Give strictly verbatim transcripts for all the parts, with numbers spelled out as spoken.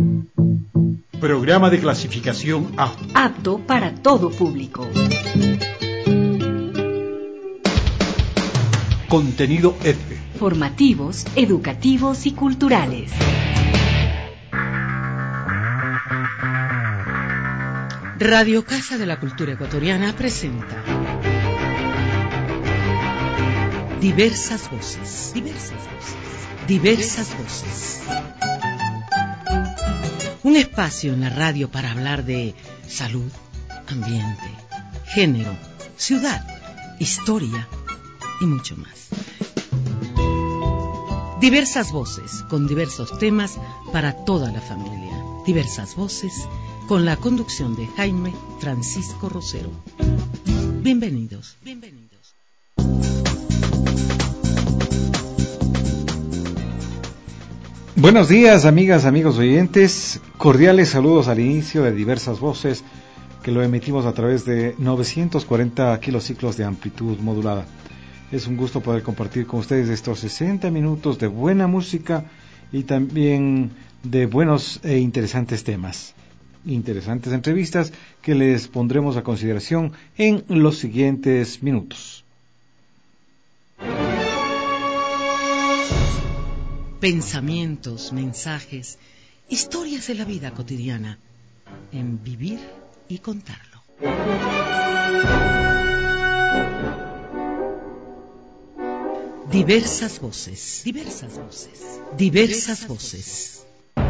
Programa de clasificación A. Apto para todo público. Contenido F. Formativos, educativos y culturales. Radio Casa de la Cultura Ecuatoriana presenta Diversas Voces. Diversas Voces. Diversas Voces. Un espacio en la radio para hablar de salud, ambiente, género, ciudad, historia y mucho más. Diversas voces con diversos temas para toda la familia. Diversas voces con la conducción de Jaime Francisco Rosero. Bienvenidos, bienvenidos. Buenos días, amigas, amigos oyentes. Cordiales saludos al inicio de Diversas Voces, que lo emitimos a través de novecientos cuarenta kilociclos de amplitud modulada. Es un gusto poder compartir con ustedes estos sesenta minutos de buena música y también de buenos e interesantes temas. Interesantes entrevistas que les pondremos a consideración en los siguientes minutos. Pensamientos, mensajes, historias de la vida cotidiana, en Vivir y Contarlo. Diversas voces, diversas voces, diversas voces.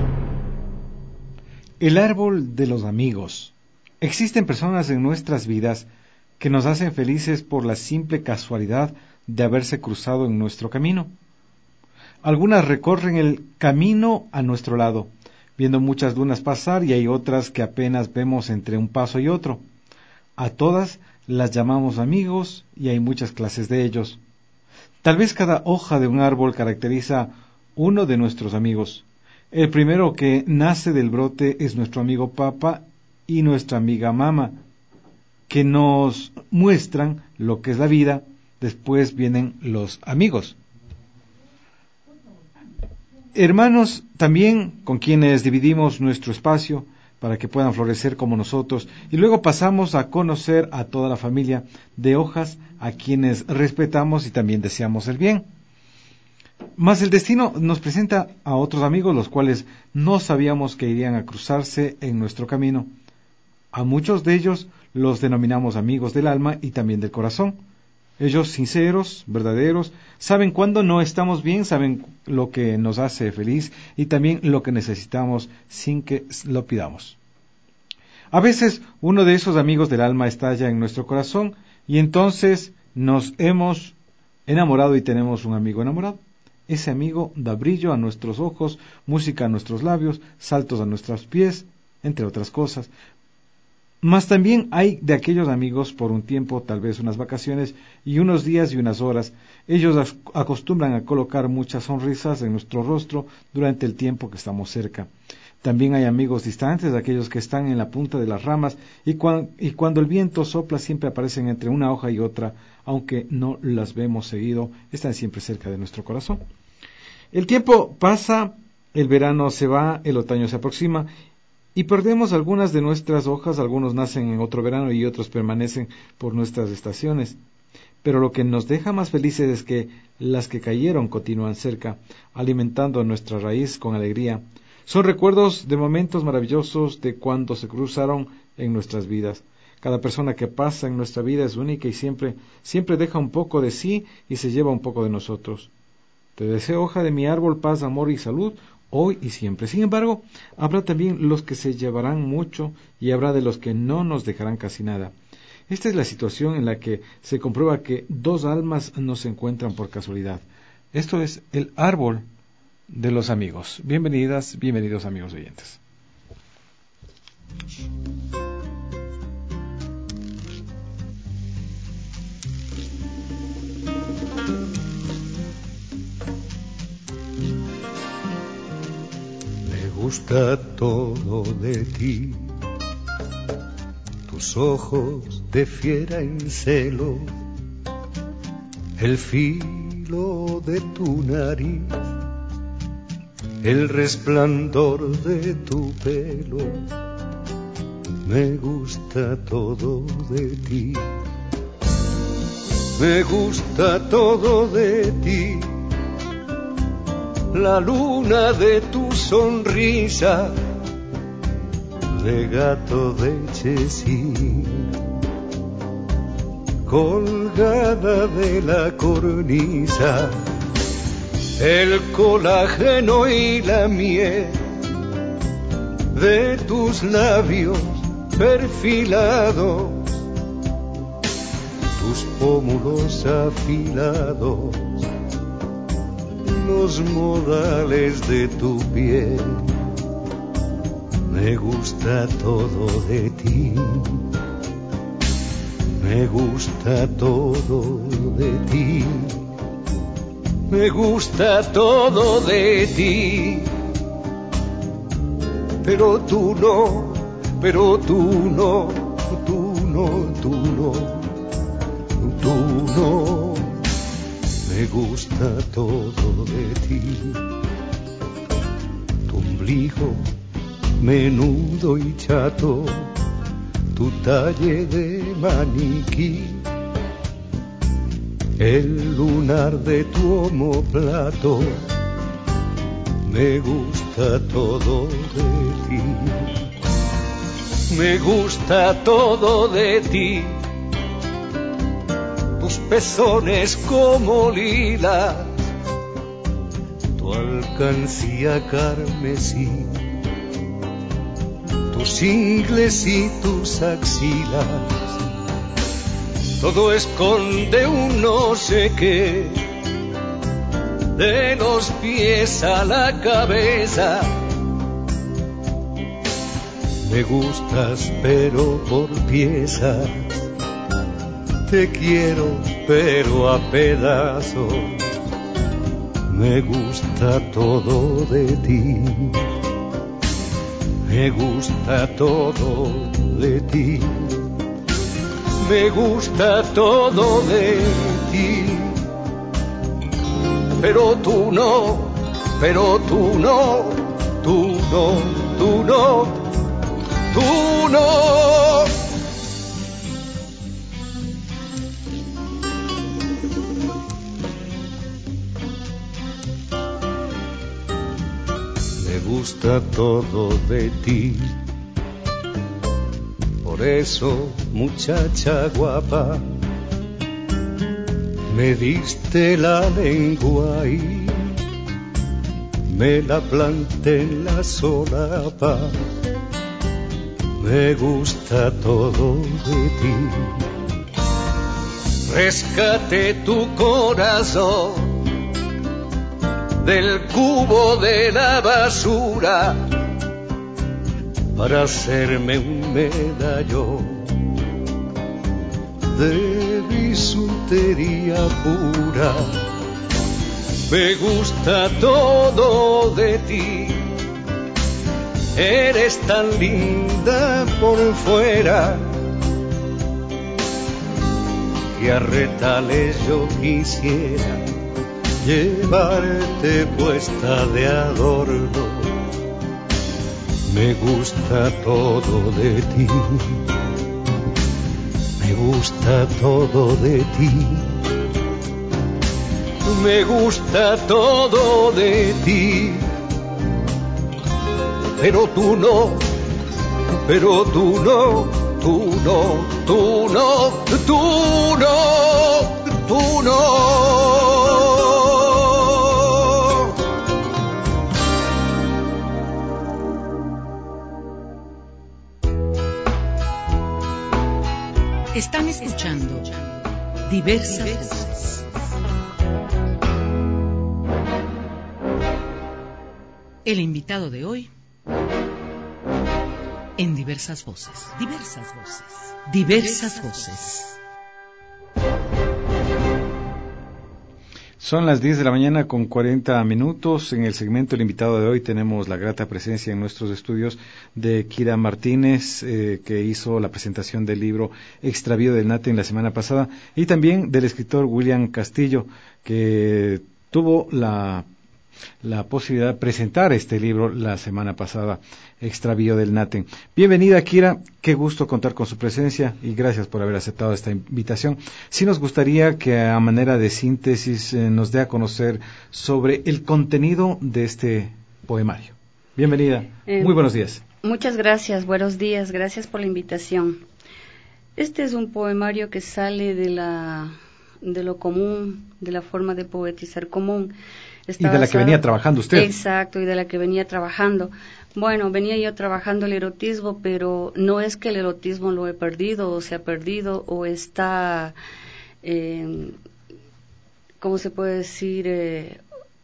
El árbol de los amigos. Existen personas en nuestras vidas que nos hacen felices por la simple casualidad de haberse cruzado en nuestro camino. Algunas recorren el camino a nuestro lado, viendo muchas dunas pasar, y hay otras que apenas vemos entre un paso y otro. A todas las llamamos amigos y hay muchas clases de ellos. Tal vez cada hoja de un árbol caracteriza uno de nuestros amigos. El primero que nace del brote es nuestro amigo Papa y nuestra amiga Mama, que nos muestran lo que es la vida. Después vienen los amigos. Hermanos también, con quienes dividimos nuestro espacio para que puedan florecer como nosotros, y luego pasamos a conocer a toda la familia de hojas a quienes respetamos y también deseamos el bien. Mas el destino nos presenta a otros amigos, los cuales no sabíamos que irían a cruzarse en nuestro camino. A muchos de ellos los denominamos amigos del alma y también del corazón. Ellos sinceros, verdaderos, saben cuándo no estamos bien, saben lo que nos hace feliz y también lo que necesitamos sin que lo pidamos. A veces uno de esos amigos del alma estalla en nuestro corazón y entonces nos hemos enamorado y tenemos un amigo enamorado. Ese amigo da brillo a nuestros ojos, música a nuestros labios, saltos a nuestros pies, entre otras cosas. Mas también hay de aquellos amigos por un tiempo, tal vez unas vacaciones y unos días y unas horas. Ellos acostumbran a colocar muchas sonrisas en nuestro rostro durante el tiempo que estamos cerca. También hay amigos distantes, aquellos que están en la punta de las ramas y, cuan, y cuando el viento sopla siempre aparecen entre una hoja y otra, aunque no las vemos seguido, están siempre cerca de nuestro corazón. El tiempo pasa, el verano se va, el otoño se aproxima, y perdemos algunas de nuestras hojas, algunos nacen en otro verano y otros permanecen por nuestras estaciones. Pero lo que nos deja más felices es que las que cayeron continúan cerca, alimentando nuestra raíz con alegría. Son recuerdos de momentos maravillosos de cuando se cruzaron en nuestras vidas. Cada persona que pasa en nuestra vida es única y siempre, siempre deja un poco de sí y se lleva un poco de nosotros. Te deseo, hoja de mi árbol, paz, amor y salud, hoy y siempre. Sin embargo, habrá también los que se llevarán mucho y habrá de los que no nos dejarán casi nada. Esta es la situación en la que se comprueba que dos almas no se encuentran por casualidad. Esto es el árbol de los amigos. Bienvenidas, bienvenidos amigos oyentes. Me gusta todo de ti, tus ojos de fiera en celo, el filo de tu nariz, el resplandor de tu pelo, me gusta todo de ti, me gusta todo de ti, la luna de tu sonrisa, de gato de Cheshire, colgada de la cornisa, el colágeno y la miel de tus labios perfilados, tus pómulos afilados, los modales de tu piel, me gusta todo de ti, me gusta todo de ti, me gusta todo de ti, pero tú no, pero tú no, tú no, tú no, tú no, me gusta todo de ti, tu ombligo menudo y chato, tu talle de maniquí, el lunar de tu omóplato, me gusta todo de ti, me gusta todo de ti, tus pezones como lilas, tu alcancía carmesí, tus ingles y tus axilas, todo esconde un no sé qué, de los pies a la cabeza. Me gustas pero por piezas, te quiero pero a pedazos, me gusta todo de ti, me gusta todo de ti, me gusta todo de ti, pero tú no, pero tú no, tú no, tú no, tú no. Me gusta todo de ti, por eso, muchacha guapa, me diste la lengua y me la planté en la solapa. Me gusta todo de ti. Rescate tu corazón del cubo de la basura para hacerme un medallón de bisutería pura. Me gusta todo de ti, eres tan linda por fuera que a retales yo quisiera llevarte puesta de adorno. Me gusta todo de ti, me gusta todo de ti, me gusta todo de ti, pero tú no, pero tú no, tú no, tú no, tú no, tú no. Están escuchando Diversas Voces. El invitado de hoy en Diversas Voces. Diversas Voces. Diversas Voces. Son las diez de la mañana con cuarenta minutos. En el segmento El invitado de hoy tenemos la grata presencia en nuestros estudios de Kira Martínez, eh, que hizo la presentación del libro Extravío del Nate en la semana pasada, y también del escritor William Castillo, que tuvo la la posibilidad de presentar este libro la semana pasada, Extravío del Natem. Bienvenida, Kira, qué gusto contar con su presencia y gracias por haber aceptado esta invitación. Sí nos gustaría que a manera de síntesis eh, nos dé a conocer sobre el contenido de este poemario. Bienvenida, eh, muy buenos días. Muchas gracias, buenos días, gracias por la invitación. Este es un poemario que sale de la de lo común, de la forma de poetizar común. Está y de la basado, que venía trabajando usted. Exacto, y de la que venía trabajando. Bueno, venía yo trabajando el erotismo, pero no es que el erotismo lo he perdido, o se ha perdido, o está, eh, ¿cómo se puede decir? Eh,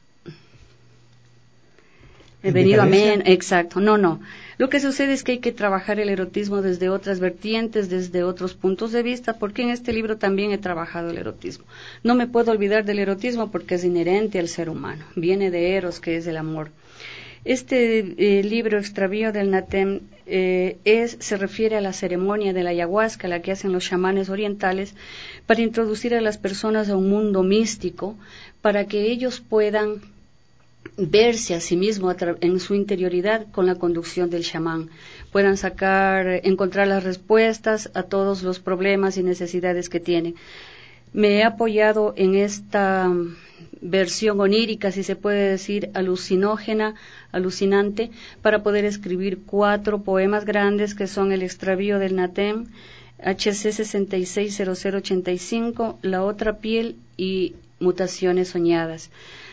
he venido a men, exacto, no, no. Lo que sucede es que hay que trabajar el erotismo desde otras vertientes, desde otros puntos de vista, porque en este libro también he trabajado el erotismo. No me puedo olvidar del erotismo porque es inherente al ser humano, viene de eros, que es el amor. Este eh, libro, Extravío del Natem, eh, es, se refiere a la ceremonia de la ayahuasca, la que hacen los chamanes orientales, para introducir a las personas a un mundo místico, para que ellos puedan verse a sí mismo en su interioridad con la conducción del chamán, puedan sacar, encontrar las respuestas a todos los problemas y necesidades que tienen. Me he apoyado en esta versión onírica, si se puede decir, alucinógena, alucinante, para poder escribir cuatro poemas grandes que son El Extravío del Natem, H C sesenta y seis cero cero ochenta y cinco, La Otra Piel y Mutaciones Soñadas.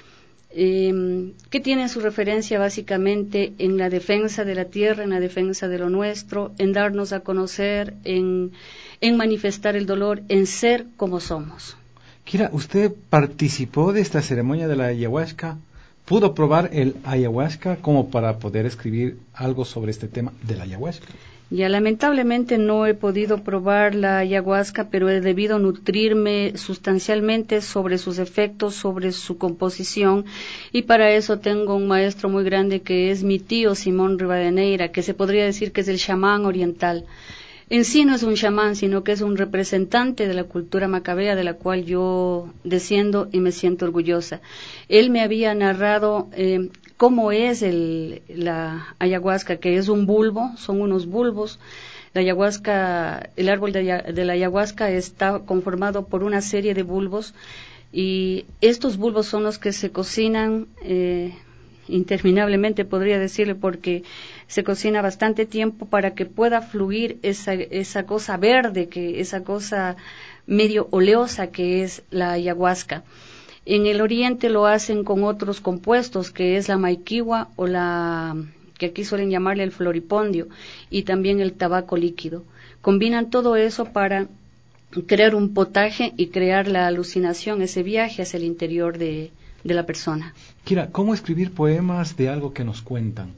Eh, que tienen su referencia básicamente en la defensa de la tierra, en la defensa de lo nuestro, en darnos a conocer, en, en manifestar el dolor, en ser como somos. Kira, ¿usted participó de esta ceremonia de la ayahuasca? ¿Pudo probar el ayahuasca como para poder escribir algo sobre este tema de la ayahuasca? Ya lamentablemente no he podido probar la ayahuasca, pero he debido nutrirme sustancialmente sobre sus efectos, sobre su composición, y para eso tengo un maestro muy grande que es mi tío Simón Rivadeneira, que se podría decir que es el chamán oriental. En sí no es un chamán, sino que es un representante de la cultura macabea, de la cual yo desciendo y me siento orgullosa. Él me había narrado eh, cómo es el, la ayahuasca, que es un bulbo, son unos bulbos. La ayahuasca, el árbol de, de la ayahuasca está conformado por una serie de bulbos, y estos bulbos son los que se cocinan eh, interminablemente, podría decirle, porque se cocina bastante tiempo para que pueda fluir esa, esa cosa verde, que esa cosa medio oleosa que es la ayahuasca. En el oriente lo hacen con otros compuestos, que es la maiquigua o la, que aquí suelen llamarle el floripondio, y también el tabaco líquido. Combinan todo eso para crear un potaje y crear la alucinación, ese viaje hacia el interior de, de la persona. Kira, ¿cómo escribir poemas de algo que nos cuentan?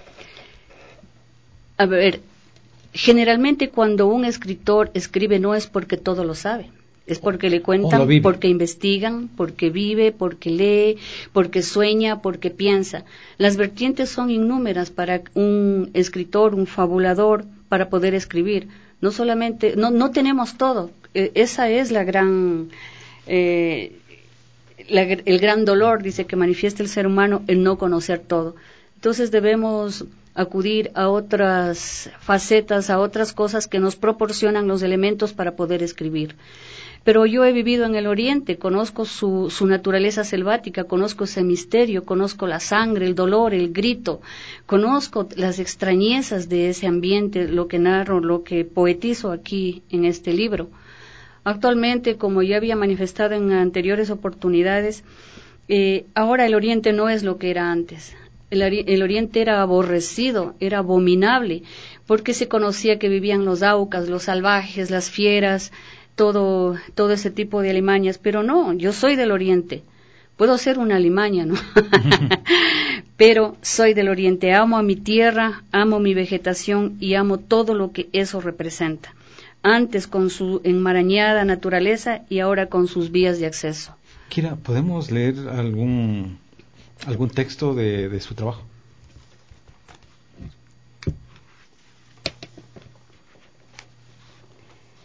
A ver, generalmente cuando un escritor escribe no es porque todo lo sabe, es porque le cuentan, porque investigan, porque vive, porque lee, porque sueña, porque piensa. Las vertientes son innúmeras para un escritor, un fabulador, para poder escribir. No solamente, no, no tenemos todo. Eh, esa es la gran, eh, la, el gran dolor, dice, que manifiesta el ser humano, el no conocer todo. Entonces debemos acudir a otras facetas, a otras cosas que nos proporcionan los elementos para poder escribir. Pero yo he vivido en el Oriente, conozco su, su naturaleza selvática, conozco ese misterio, conozco la sangre, el dolor, el grito, conozco las extrañezas de ese ambiente, lo que narro, lo que poetizo aquí en este libro. Actualmente, como ya había manifestado en anteriores oportunidades, eh, ahora el Oriente no es lo que era antes. El, el Oriente era aborrecido, era abominable, porque se conocía que vivían los aucas, los salvajes, las fieras, todo, todo ese tipo de alimañas, pero no, yo soy del Oriente, puedo ser una alimaña, ¿no? Pero soy del Oriente, amo a mi tierra, amo mi vegetación y amo todo lo que eso representa, antes con su enmarañada naturaleza y ahora con sus vías de acceso. Kira, ¿podemos leer algún, algún texto de, de su trabajo?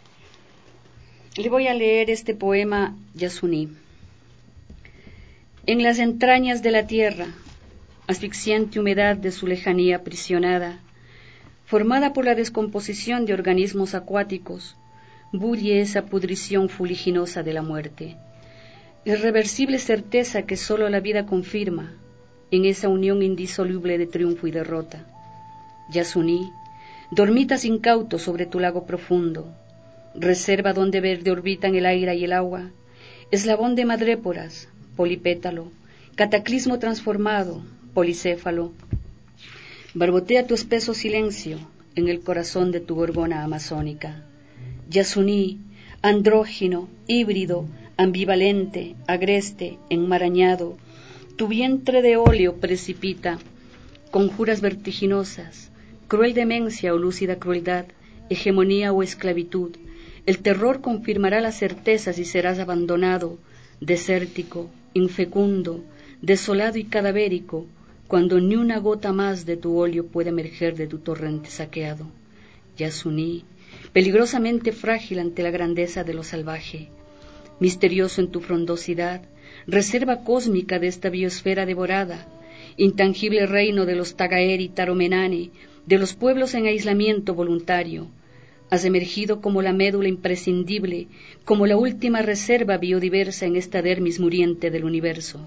Le voy a leer este poema Yasuní. En las entrañas de la tierra, asfixiante humedad de su lejanía aprisionada, formada por la descomposición de organismos acuáticos, bulle esa pudrición fuliginosa de la muerte. Irreversible certeza que sólo la vida confirma en esa unión indisoluble de triunfo y derrota. Yasuní, dormitas incautos sobre tu lago profundo, reserva donde verde orbitan el aire y el agua, eslabón de madréporas, polipétalo, cataclismo transformado, policéfalo. Barbotea tu espeso silencio en el corazón de tu gorgona amazónica. Yasuní, andrógino, híbrido, ambivalente, agreste, enmarañado, tu vientre de óleo precipita conjuras vertiginosas, cruel demencia o lúcida crueldad, hegemonía o esclavitud. El terror confirmará las certezas y serás abandonado, desértico, infecundo, desolado y cadavérico, cuando ni una gota más de tu óleo puede emerger de tu torrente saqueado. Yasuní, peligrosamente frágil ante la grandeza de lo salvaje, misterioso en tu frondosidad, reserva cósmica de esta biosfera devorada, intangible reino de los Tagaer y Taromenane, de los pueblos en aislamiento voluntario. Has emergido como la médula imprescindible, como la última reserva biodiversa en esta dermis muriente del universo.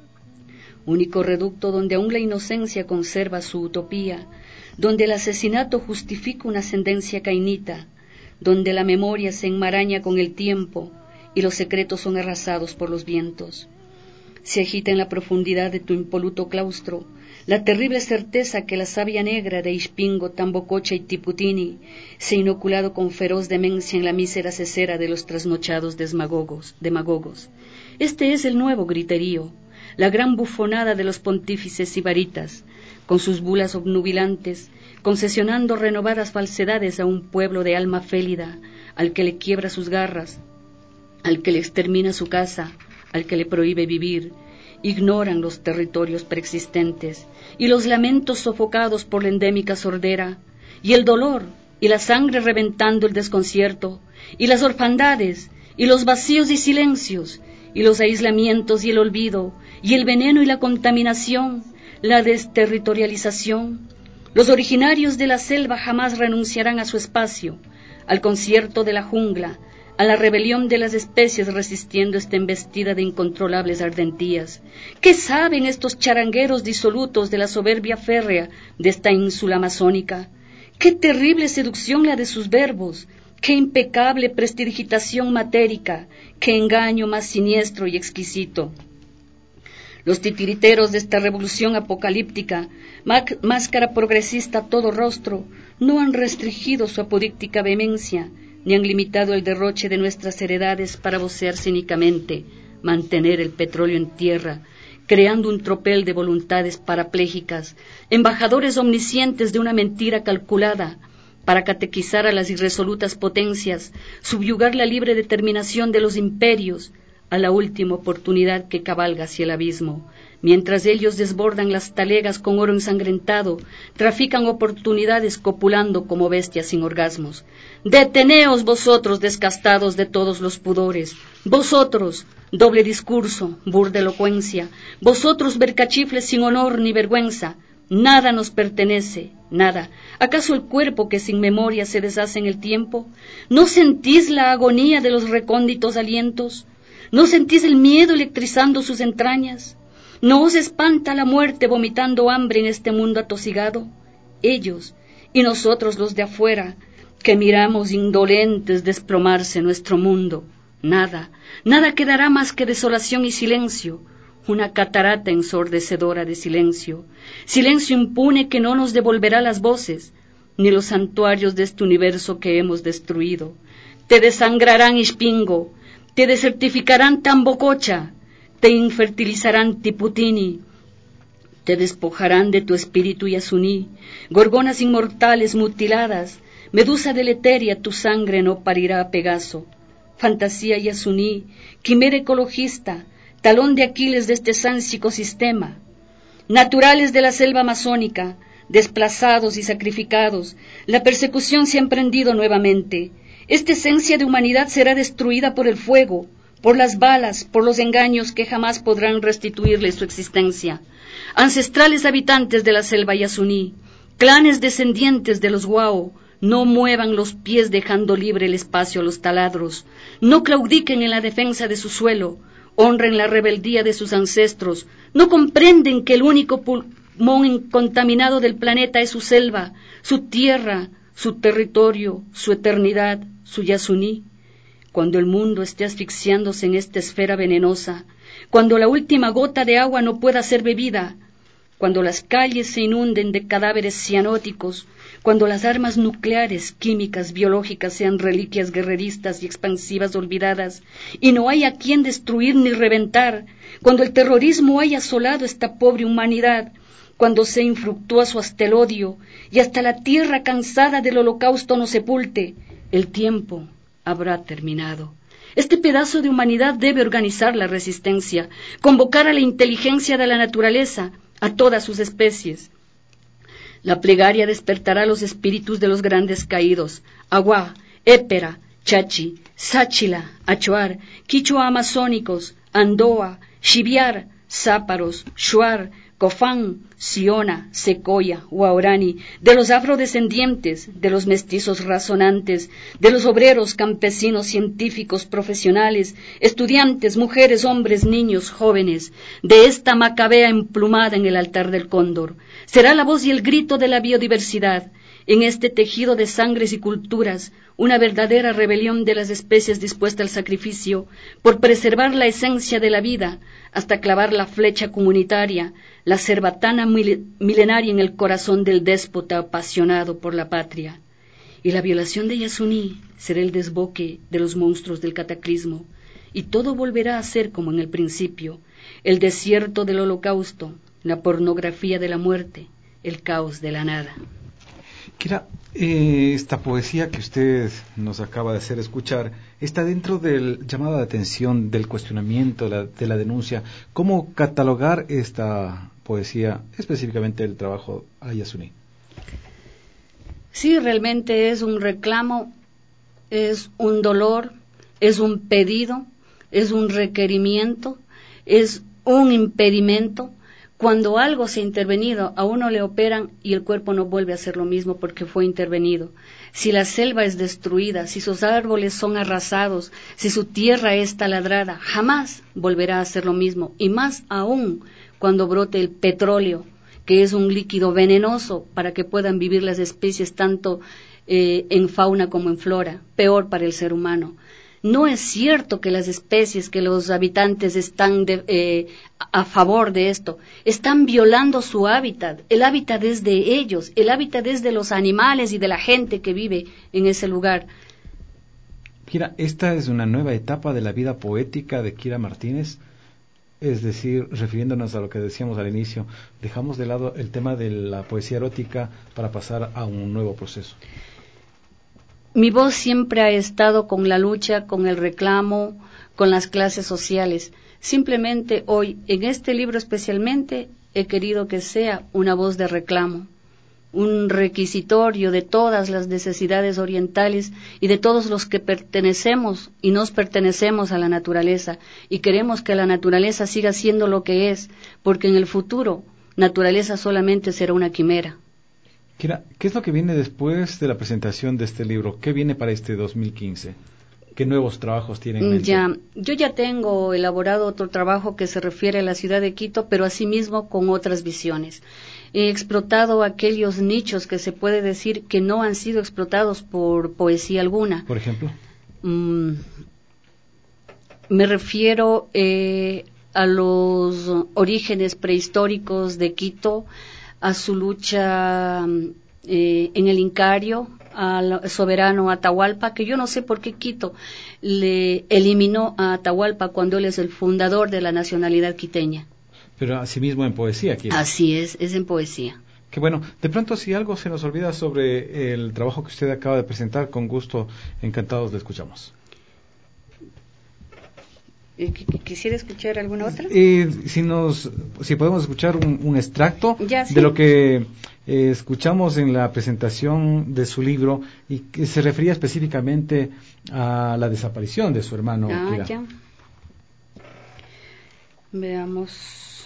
Único reducto donde aún la inocencia conserva su utopía, donde el asesinato justifica una ascendencia cainita, donde la memoria se enmaraña con el tiempo y los secretos son arrasados por los vientos. Se agita en la profundidad de tu impoluto claustro la terrible certeza que la savia negra de Ixpingo, Tambococha y Tiputini se ha inoculado con feroz demencia en la mísera cesera de los trasnochados demagogos. demagogos. Este es el nuevo griterío, la gran bufonada de los pontífices sibaritas, con sus bulas obnubilantes, concesionando renovadas falsedades a un pueblo de alma félida, al que le quiebra sus garras, al que le extermina su casa, al que le prohíbe vivir. Ignoran los territorios preexistentes y los lamentos sofocados por la endémica sordera, y el dolor y la sangre reventando el desconcierto, y las orfandades y los vacíos y silencios, y los aislamientos y el olvido, y el veneno y la contaminación, la desterritorialización. Los originarios de la selva jamás renunciarán a su espacio, al concierto de la jungla, a la rebelión de las especies resistiendo esta embestida de incontrolables ardentías. ¿Qué saben estos charangueros disolutos de la soberbia férrea de esta ínsula amazónica? ¡Qué terrible seducción la de sus verbos! ¡Qué impecable prestidigitación matérica! ¡Qué engaño más siniestro y exquisito! Los titiriteros de esta revolución apocalíptica, máscara progresista a todo rostro, no han restringido su apodíctica vehemencia, ni han limitado el derroche de nuestras heredades para vocear cínicamente, mantener el petróleo en tierra, creando un tropel de voluntades parapléjicas, embajadores omniscientes de una mentira calculada, para catequizar a las irresolutas potencias, subyugar la libre determinación de los imperios, a la última oportunidad que cabalga hacia el abismo. Mientras ellos desbordan las talegas con oro ensangrentado, trafican oportunidades copulando como bestias sin orgasmos. Deteneos vosotros descastados de todos los pudores, vosotros, doble discurso, burda elocuencia, vosotros vercachifles sin honor ni vergüenza. Nada nos pertenece, nada. ¿Acaso el cuerpo que sin memoria se deshace en el tiempo? ¿No sentís la agonía de los recónditos alientos? ¿No sentís el miedo electrizando sus entrañas? ¿No os espanta la muerte vomitando hambre en este mundo atosigado? Ellos y nosotros los de afuera, que miramos indolentes desplomarse nuestro mundo. Nada, nada quedará más que desolación y silencio, una catarata ensordecedora de silencio, silencio impune que no nos devolverá las voces, ni los santuarios de este universo que hemos destruido. Te desangrarán Ixpingo, te desertificarán Tambococha, te infertilizarán Tiputini, te despojarán de tu espíritu Yasuní, gorgonas inmortales mutiladas, medusa deleteria, tu sangre no parirá a Pegaso. Fantasía Yasuní, quimera ecologista, talón de Aquiles de este sánsico sistema. Naturales de la selva amazónica, desplazados y sacrificados, la persecución se ha emprendido nuevamente. Esta esencia de humanidad será destruida por el fuego, por las balas, por los engaños que jamás podrán restituirle su existencia. Ancestrales habitantes de la selva yasuní, clanes descendientes de los Guao, no muevan los pies dejando libre el espacio a los taladros, no claudiquen en la defensa de su suelo, honren la rebeldía de sus ancestros, no comprenden que el único pulmón incontaminado del planeta es su selva, su tierra, su territorio, su eternidad, su yasuní. Cuando el mundo esté asfixiándose en esta esfera venenosa, cuando la última gota de agua no pueda ser bebida, cuando las calles se inunden de cadáveres cianóticos, cuando las armas nucleares, químicas, biológicas sean reliquias guerreristas y expansivas olvidadas, y no haya quien destruir ni reventar, cuando el terrorismo haya asolado esta pobre humanidad, cuando sea infructuoso hasta el odio, y hasta la tierra cansada del holocausto nos sepulte, el tiempo habrá terminado. Este pedazo de humanidad debe organizar la resistencia, convocar a la inteligencia de la naturaleza, a todas sus especies. La plegaria despertará los espíritus de los grandes caídos, Agua, Épera, Chachi, Sáchila, Achuar, Quichua amazónicos, Andoa, Xiviar, Záparos, Shuar, Cofán, Siona, Secoya, Huaorani, de los afrodescendientes, de los mestizos razonantes, de los obreros, campesinos, científicos, profesionales, estudiantes, mujeres, hombres, niños, jóvenes, de esta macabea emplumada en el altar del cóndor. Será la voz y el grito de la biodiversidad, en este tejido de sangres y culturas, una verdadera rebelión de las especies dispuesta al sacrificio por preservar la esencia de la vida, hasta clavar la flecha comunitaria, la cerbatana milenaria en el corazón del déspota apasionado por la patria. Y la violación de Yasuní será el desboque de los monstruos del cataclismo, y todo volverá a ser como en el principio, el desierto del holocausto, la pornografía de la muerte, el caos de la nada. Kira, eh, esta poesía que usted nos acaba de hacer escuchar está dentro del llamado de atención, del cuestionamiento, de la, de la denuncia. ¿Cómo catalogar esta poesía, específicamente el trabajo a Yasuní? Sí, realmente es un reclamo, es un dolor, es un pedido, es un requerimiento, es un impedimento. Cuando algo se ha intervenido, a uno le operan y el cuerpo no vuelve a hacer lo mismo porque fue intervenido. Si la selva es destruida, si sus árboles son arrasados, si su tierra es taladrada, jamás volverá a hacer lo mismo. Y más aún cuando brote el petróleo, que es un líquido venenoso para que puedan vivir las especies tanto eh, en fauna como en flora, peor para el ser humano. No es cierto que las especies, que los habitantes están de, eh, a favor de esto, están violando su hábitat, el hábitat es de ellos, el hábitat es de los animales y de la gente que vive en ese lugar. Kira, esta es una nueva etapa de la vida poética de Kira Martínez, es decir, refiriéndonos a lo que decíamos al inicio, dejamos de lado el tema de la poesía erótica para pasar a un nuevo proceso. Mi voz siempre ha estado con la lucha, con el reclamo, con las clases sociales. Simplemente hoy, en este libro especialmente, he querido que sea una voz de reclamo, un requisitorio de todas las necesidades orientales y de todos los que pertenecemos y nos pertenecemos a la naturaleza y queremos que la naturaleza siga siendo lo que es, porque en el futuro, naturaleza solamente será una quimera. Kira, ¿qué es lo que viene después de la presentación de este libro? ¿Qué viene para este dos mil quince? ¿Qué nuevos trabajos tienen en mente? Ya, yo ya tengo elaborado otro trabajo que se refiere a la ciudad de Quito, pero asimismo con otras visiones. He explotado aquellos nichos que se puede decir que no han sido explotados por poesía alguna. ¿Por ejemplo? Mm, me refiero eh, a los orígenes prehistóricos de Quito, a su lucha eh, en el Incario, al soberano Atahualpa, que yo no sé por qué Quito le eliminó a Atahualpa cuando él es el fundador de la nacionalidad quiteña. Pero asimismo en poesía, ¿quién? Así es, es en poesía. Qué bueno. De pronto, si algo se nos olvida sobre el trabajo que usted acaba de presentar, con gusto, encantados le escuchamos. ¿Quisiera escuchar alguna otra? Eh, si nos, si podemos escuchar un, un extracto ya, sí. de lo que eh, escuchamos en la presentación de su libro y que se refería específicamente a la desaparición de su hermano. Ah, Kira. ya. Veamos.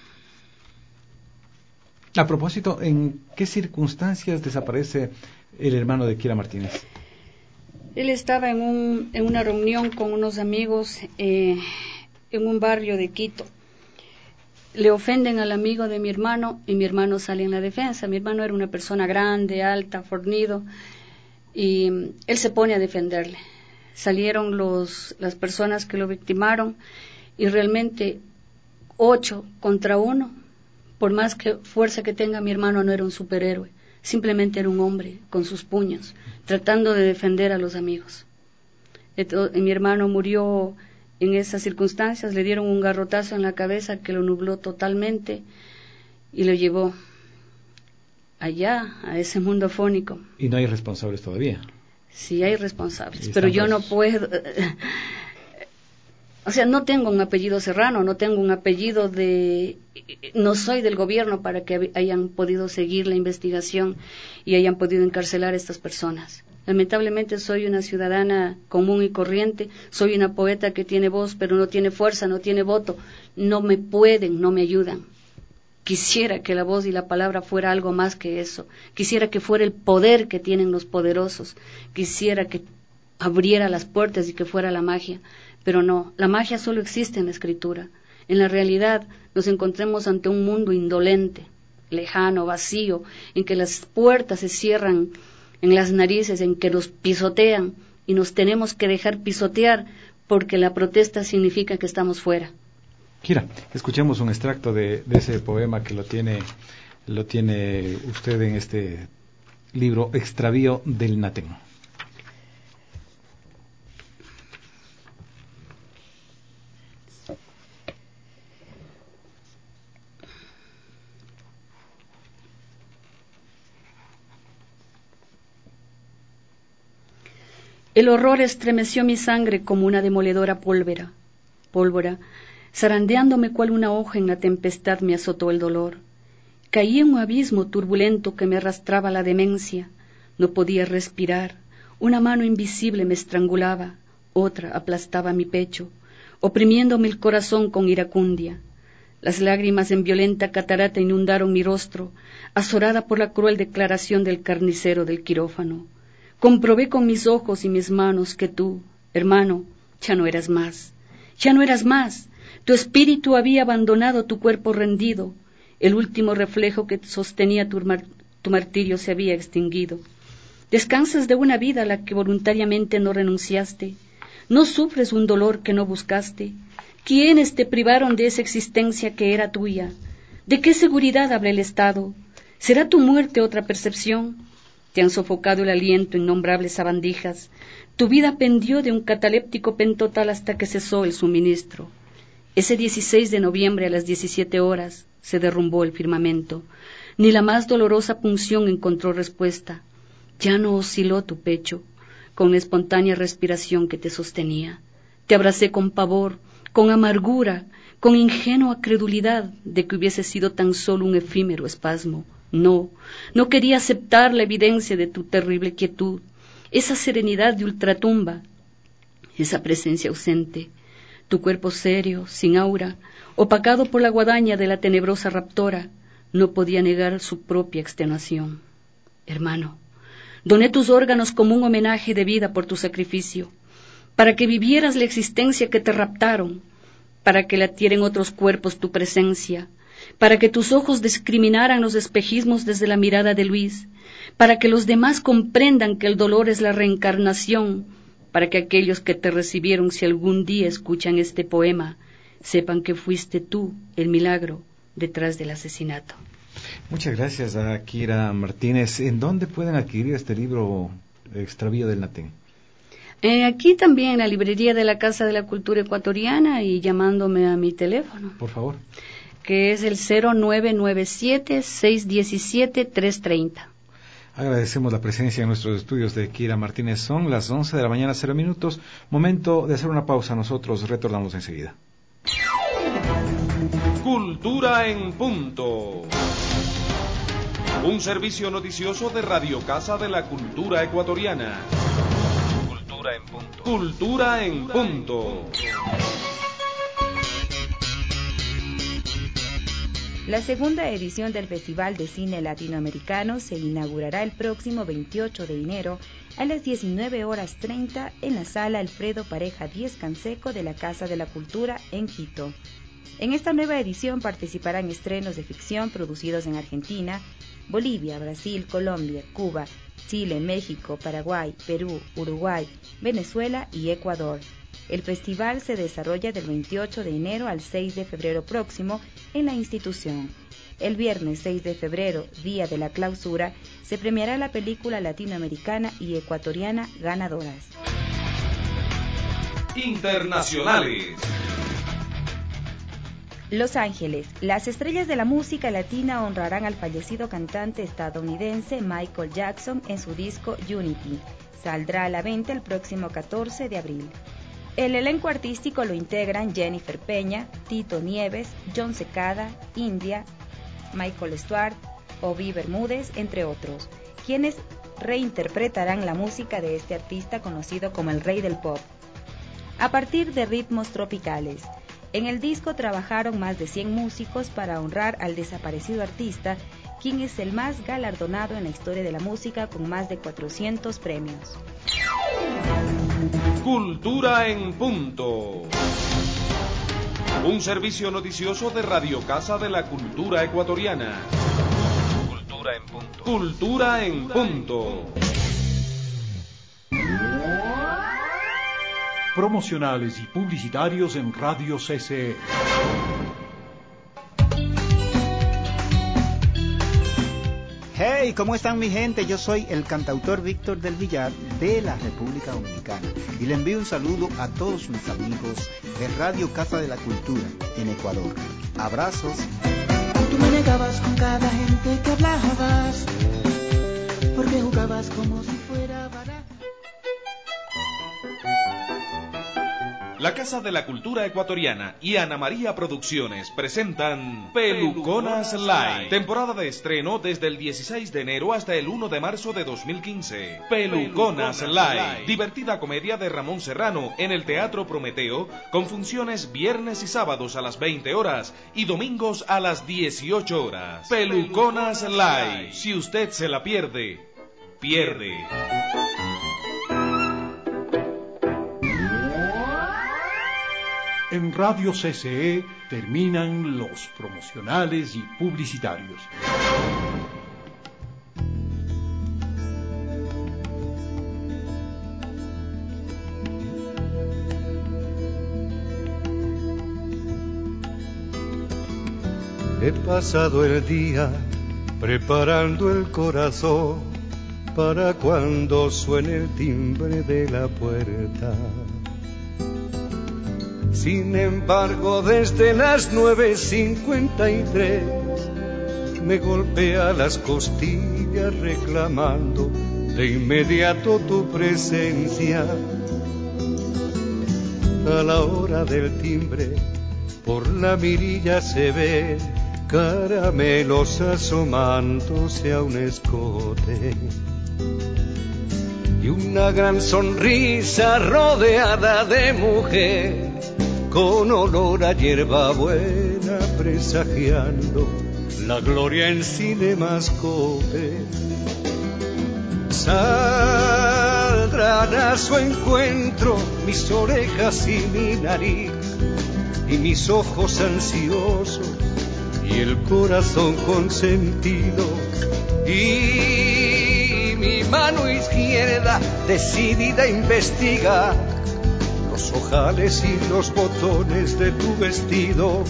A propósito, ¿en qué circunstancias desaparece el hermano de Kira Martínez? Él estaba en, un, en una reunión con unos amigos eh, en un barrio de Quito. Le ofenden al amigo de mi hermano y mi hermano sale en la defensa. Mi hermano era una persona grande, alta, fornido, y él se pone a defenderle. Salieron los, las personas que lo victimaron y realmente ocho contra uno, por más que fuerza que tenga mi hermano, no era un superhéroe, simplemente era un hombre con sus puños, tratando de defender a los amigos. Entonces, mi hermano murió en esas circunstancias, le dieron un garrotazo en la cabeza que lo nubló totalmente y lo llevó allá, a ese mundo afónico. ¿Y no hay responsables todavía? Sí, hay responsables, pero yo no puedo... O sea, no tengo un apellido serrano, no tengo un apellido de... No soy del gobierno para que hayan podido seguir la investigación y hayan podido encarcelar a estas personas. Lamentablemente soy una ciudadana común y corriente, soy una poeta que tiene voz, pero no tiene fuerza, no tiene voto. No me pueden, no me ayudan. Quisiera que la voz y la palabra fuera algo más que eso. Quisiera que fuera el poder que tienen los poderosos. Quisiera que abriera las puertas y que fuera la magia. Pero no, la magia solo existe en la escritura. En la realidad nos encontramos ante un mundo indolente, lejano, vacío, en que las puertas se cierran en las narices, en que nos pisotean y nos tenemos que dejar pisotear porque la protesta significa que estamos fuera. Kira, escuchemos un extracto de, de ese poema que lo tiene, lo tiene usted en este libro, Extravío del Natén. El horror estremeció mi sangre como una demoledora pólvora, pólvora, zarandeándome cual una hoja en la tempestad me azotó el dolor. Caí en un abismo turbulento que me arrastraba la demencia, no podía respirar, una mano invisible me estrangulaba, otra aplastaba mi pecho, oprimiéndome el corazón con iracundia. Las lágrimas en violenta catarata inundaron mi rostro, azorada por la cruel declaración del carnicero del quirófano. Comprobé con mis ojos y mis manos que tú, hermano, ya no eras más, ya no eras más. Tu espíritu había abandonado tu cuerpo rendido, el último reflejo que sostenía tu, mar- tu martirio se había extinguido. Descansas de una vida a la que voluntariamente no renunciaste, no sufres un dolor que no buscaste. ¿Quiénes te privaron de esa existencia que era tuya? ¿De qué seguridad habla el Estado? ¿Será tu muerte otra percepción? Te han sofocado el aliento innombrables sabandijas. Tu vida pendió de un cataléptico pentotal hasta que cesó el suministro. Ese dieciséis de noviembre a las diecisiete horas se derrumbó el firmamento. Ni la más dolorosa punción encontró respuesta. Ya no osciló tu pecho, con la espontánea respiración que te sostenía. Te abracé con pavor, con amargura, con ingenua credulidad de que hubiese sido tan solo un efímero espasmo. No, no quería aceptar la evidencia de tu terrible quietud, esa serenidad de ultratumba, esa presencia ausente, tu cuerpo serio, sin aura, opacado por la guadaña de la tenebrosa raptora, no podía negar su propia extenuación. Hermano, doné tus órganos como un homenaje de vida por tu sacrificio, para que vivieras la existencia que te raptaron, para que latiera en otros cuerpos tu presencia, para que tus ojos discriminaran los espejismos desde la mirada de Luis, para que los demás comprendan que el dolor es la reencarnación, para que aquellos que te recibieron, si algún día escuchan este poema, sepan que fuiste tú el milagro detrás del asesinato. Muchas gracias a Kira Martínez. ¿En dónde pueden adquirir este libro, Extravío del Natén? Eh, aquí también en la librería de la Casa de la Cultura Ecuatoriana y llamándome a mi teléfono. Por favor. Que es el cero nueve nueve siete, seis uno siete, tres tres cero. Agradecemos la presencia en nuestros estudios de Kira Martínez. Son las once de la mañana, cero minutos. Momento de hacer una pausa. Nosotros retornamos enseguida. Cultura en punto. Un servicio noticioso de Radio Casa de la Cultura Ecuatoriana. Cultura en punto. Cultura en punto. La segunda edición del Festival de Cine Latinoamericano se inaugurará el próximo veintiocho de enero a las diecinueve horas treinta en la Sala Alfredo Pareja Díez Canseco de la Casa de la Cultura en Quito. En esta nueva edición participarán estrenos de ficción producidos en Argentina, Bolivia, Brasil, Colombia, Cuba, Chile, México, Paraguay, Perú, Uruguay, Venezuela y Ecuador. El festival se desarrolla del veintiocho de enero al seis de febrero próximo en la institución. El viernes seis de febrero, día de la clausura, se premiará la película latinoamericana y ecuatoriana ganadoras. Internacionales. Los Ángeles. Las estrellas de la música latina honrarán al fallecido cantante estadounidense Michael Jackson en su disco Unity. Saldrá a la venta el próximo catorce de abril. El elenco artístico lo integran Jennifer Peña, Tito Nieves, John Secada, India, Michael Stuart, Obi Bermúdez, entre otros, quienes reinterpretarán la música de este artista conocido como el rey del pop, a partir de ritmos tropicales. En el disco trabajaron más de cien músicos para honrar al desaparecido artista, quien es el más galardonado en la historia de la música con más de cuatrocientos premios. Cultura en punto. Un servicio noticioso de Radio Casa de la Cultura Ecuatoriana. Cultura en punto. Cultura en punto. Promocionales y publicitarios en Radio C C E. Hey, ¿cómo están mi gente? Yo soy el cantautor Víctor del Villar de la República Dominicana y le envío un saludo a todos mis amigos de Radio Casa de la Cultura en Ecuador. Abrazos. Tú me negabas con cada gente que hablabas, porque jugabas como si fuera baraja. La Casa de la Cultura Ecuatoriana y Ana María Producciones presentan Peluconas Live. Temporada de estreno desde el dieciséis de enero hasta el uno de marzo de dos mil quince. Peluconas Live. Divertida comedia de Ramón Serrano en el Teatro Prometeo, con funciones viernes y sábados a las veinte horas y domingos a las dieciocho horas. Peluconas Live. Si usted se la pierde, pierde. En Radio C C E terminan los promocionales y publicitarios. He pasado el día preparando el corazón para cuando suene el timbre de la puerta. Sin embargo, desde las nueve cincuenta y tres me golpea las costillas reclamando de inmediato tu presencia. A la hora del timbre, por la mirilla se ven caramelos asomándose a un escote y una gran sonrisa rodeada de mujer con olor a hierba buena presagiando la gloria en Cinemascope. Saldrán a su encuentro mis orejas y mi nariz y mis ojos ansiosos y el corazón consentido y mi mano izquierda decidida a investigar los ojales y los botones de tu vestido,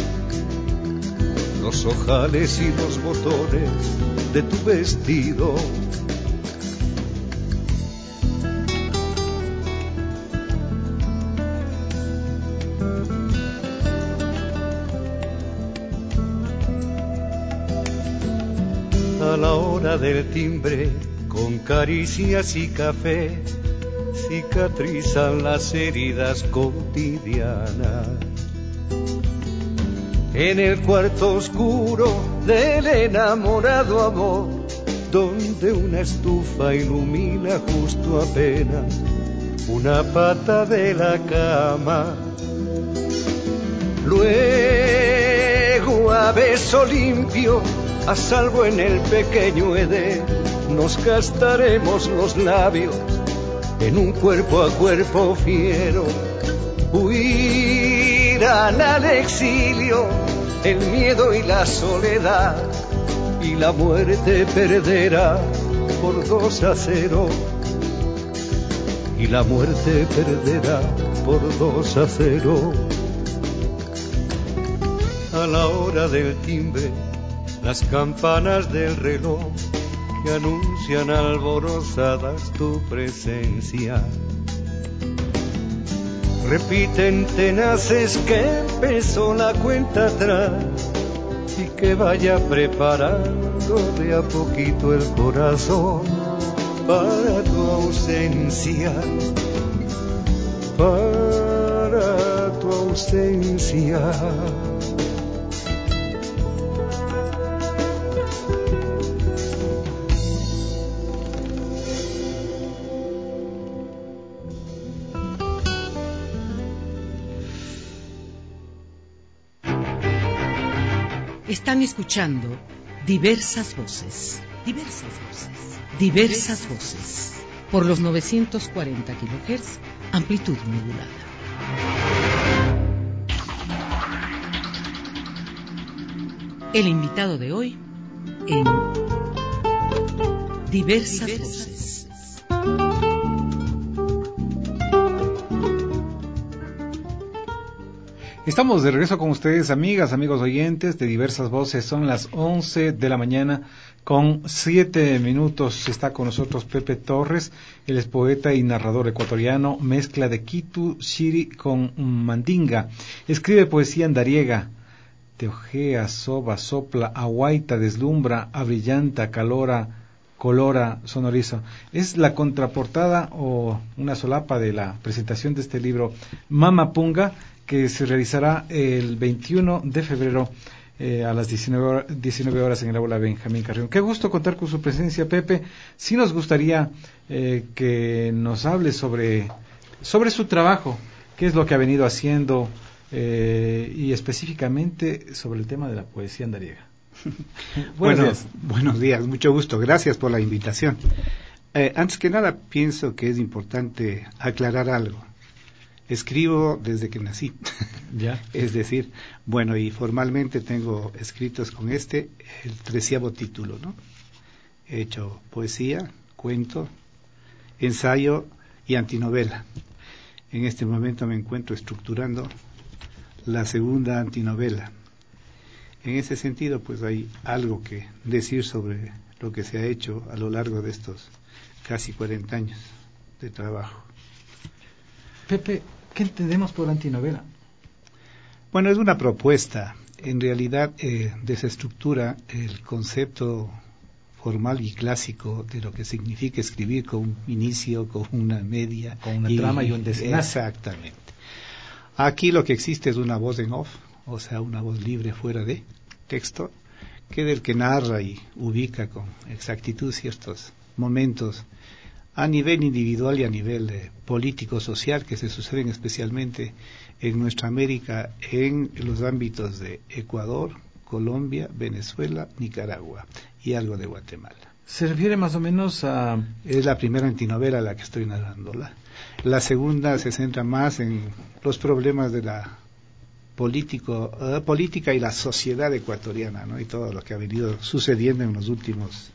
los ojales y los botones de tu vestido. A la hora del timbre, con caricias y café, cicatrizan las heridas cotidianas. En el cuarto oscuro del enamorado amor, donde una estufa ilumina justo apenas una pata de la cama. Luego a beso limpio, a salvo en el pequeño Edén, nos gastaremos los labios en un cuerpo a cuerpo fiero. Huirán al exilio el miedo y la soledad, y la muerte perderá por dos a cero. Y la muerte perderá por dos a cero. A la hora del timbre, las campanas del reloj que anuncian alborozadas tu presencia. Repiten tenaces que empezó la cuenta atrás y que vaya preparando de a poquito el corazón para tu ausencia, para tu ausencia. Están escuchando Diversas Voces, Diversas Voces, Diversas Voces, por los novecientos cuarenta kilohertz, amplitud modulada. El invitado de hoy en Diversas, Diversas Voces. Estamos de regreso con ustedes, amigas, amigos oyentes de Diversas Voces. Son las once de la mañana con siete minutos. Está con nosotros Pepe Torres. Él es poeta y narrador ecuatoriano, mezcla de Kitu, Shiri con Mandinga. Escribe poesía andariega. Te ojea, soba, sopla, aguaita, deslumbra, abrillanta, calora, colora, sonoriza. Es la contraportada o una solapa de la presentación de este libro, Mama Punga, que se realizará el veintiuno de febrero eh, a las diecinueve horas en el aula Benjamín Carrión. Qué gusto contar con su presencia, Pepe. Sí nos gustaría eh, que nos hable sobre, sobre su trabajo, qué es lo que ha venido haciendo eh, y específicamente sobre el tema de la poesía andariega. Buenos bueno, días. Buenos días, mucho gusto. Gracias por la invitación. Eh, antes que nada, pienso que es importante aclarar algo. Escribo desde que nací, ya. Es decir, bueno, y formalmente tengo escritos con este el treceavo título, ¿no? He hecho poesía, cuento, ensayo y antinovela. En este momento me encuentro estructurando la segunda antinovela. En ese sentido, pues hay algo que decir sobre lo que se ha hecho a lo largo de estos casi cuarenta años de trabajo. Pepe, ¿qué entendemos por antinovela? Bueno, es una propuesta. En realidad eh, desestructura el concepto formal y clásico de lo que significa escribir con un inicio, con una media. Con una y, trama y un desenlace. Exactamente. Aquí lo que existe es una voz en off, o sea, una voz libre fuera de texto, que es el que narra y ubica con exactitud ciertos momentos a nivel individual y a nivel eh, político-social que se suceden especialmente en nuestra América en los ámbitos de Ecuador, Colombia, Venezuela, Nicaragua y algo de Guatemala. ¿Se refiere más o menos a...? Es la primera antinovela a la que estoy narrándola. La segunda se centra más en los problemas de la político, uh, política y la sociedad ecuatoriana, ¿no? Y todo lo que ha venido sucediendo en los últimos,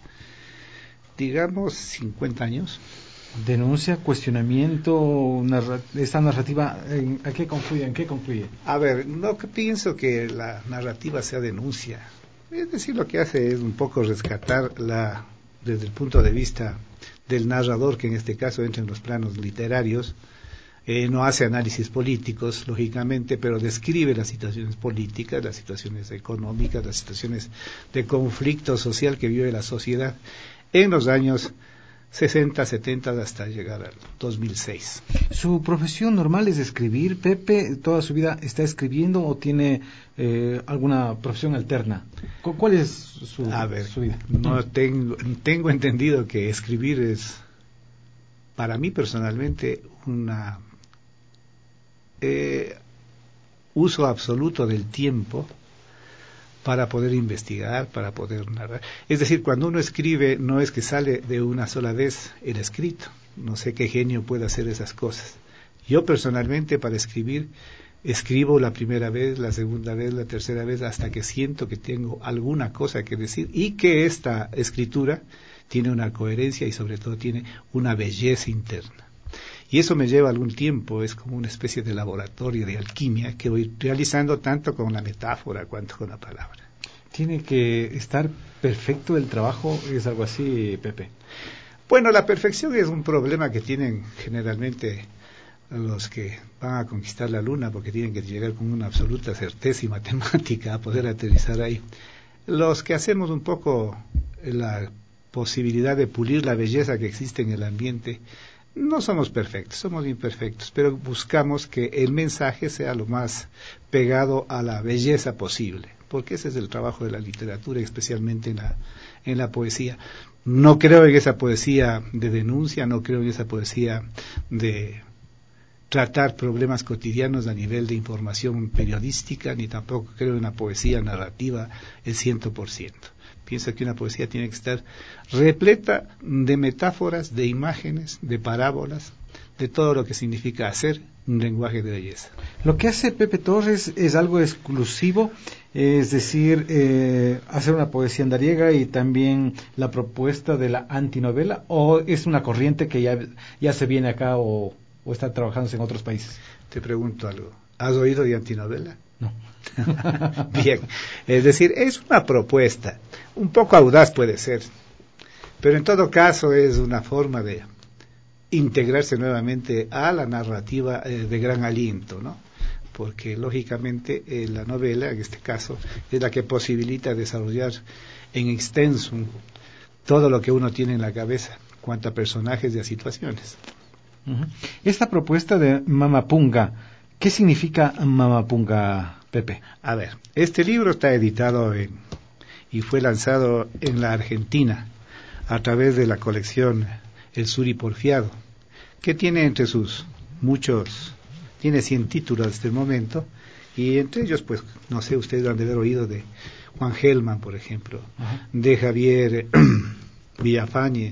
digamos, cincuenta años. Denuncia, cuestionamiento, narra esta narrativa, ¿en, ¿a qué confluye? ¿En qué concluye? A ver, no pienso que la narrativa sea denuncia. Es decir, lo que hace es un poco rescatar la, desde el punto de vista del narrador, que en este caso entra en los planos literarios, eh, no hace análisis políticos, lógicamente, pero describe las situaciones políticas, las situaciones económicas, las situaciones de conflicto social que vive la sociedad en los años sesenta, setenta hasta llegar al dos mil seis. ¿Su profesión normal es escribir, Pepe? ¿Toda su vida está escribiendo o tiene eh, alguna profesión alterna? ¿Cuál es su, A ver, su vida? No tengo, tengo entendido que escribir es, para mí personalmente, una eh, uso absoluto del tiempo para poder investigar, para poder narrar. Es decir, cuando uno escribe, no es que sale de una sola vez el escrito. No sé qué genio puede hacer esas cosas. Yo personalmente, para escribir, escribo la primera vez, la segunda vez, la tercera vez, hasta que siento que tengo alguna cosa que decir y que esta escritura tiene una coherencia y sobre todo tiene una belleza interna. Y eso me lleva algún tiempo, es como una especie de laboratorio de alquimia que voy realizando tanto con la metáfora cuanto con la palabra. Tiene que estar perfecto el trabajo, es algo así, Pepe. Bueno, la perfección es un problema que tienen generalmente los que van a conquistar la luna, porque tienen que llegar con una absoluta certeza y matemática a poder aterrizar ahí. Los que hacemos un poco la posibilidad de pulir la belleza que existe en el ambiente, no somos perfectos, somos imperfectos, pero buscamos que el mensaje sea lo más pegado a la belleza posible, porque ese es el trabajo de la literatura, especialmente en la, en la poesía. No creo en esa poesía de denuncia, no creo en esa poesía de tratar problemas cotidianos a nivel de información periodística, ni tampoco creo en una poesía narrativa el ciento por ciento. Pienso que una poesía tiene que estar repleta de metáforas, de imágenes, de parábolas, de todo lo que significa hacer un lenguaje de belleza. Lo que hace Pepe Torres es algo exclusivo, es decir, eh, hacer una poesía andariega y también la propuesta de la antinovela, o es una corriente que ya, ya se viene acá o, o está trabajándose en otros países. Te pregunto algo, ¿has oído de antinovela? No. Bien, es decir, es una propuesta, un poco audaz puede ser, pero en todo caso es una forma de integrarse nuevamente a la narrativa eh, de gran aliento, ¿no? Porque lógicamente eh, la novela, en este caso, es la que posibilita desarrollar en extensum todo lo que uno tiene en la cabeza, cuanto a personajes y a situaciones. Uh-huh. Esta propuesta de Mamapunga, ¿qué significa Mamapunga, Pepe? A ver, este libro está editado en, y fue lanzado en la Argentina a través de la colección El Suri Porfiado, que tiene entre sus muchos, tiene cien títulos hasta el momento, y entre ellos, pues, no sé, ustedes han de haber oído de Juan Gelman, por ejemplo, uh-huh. de Javier Villafañe,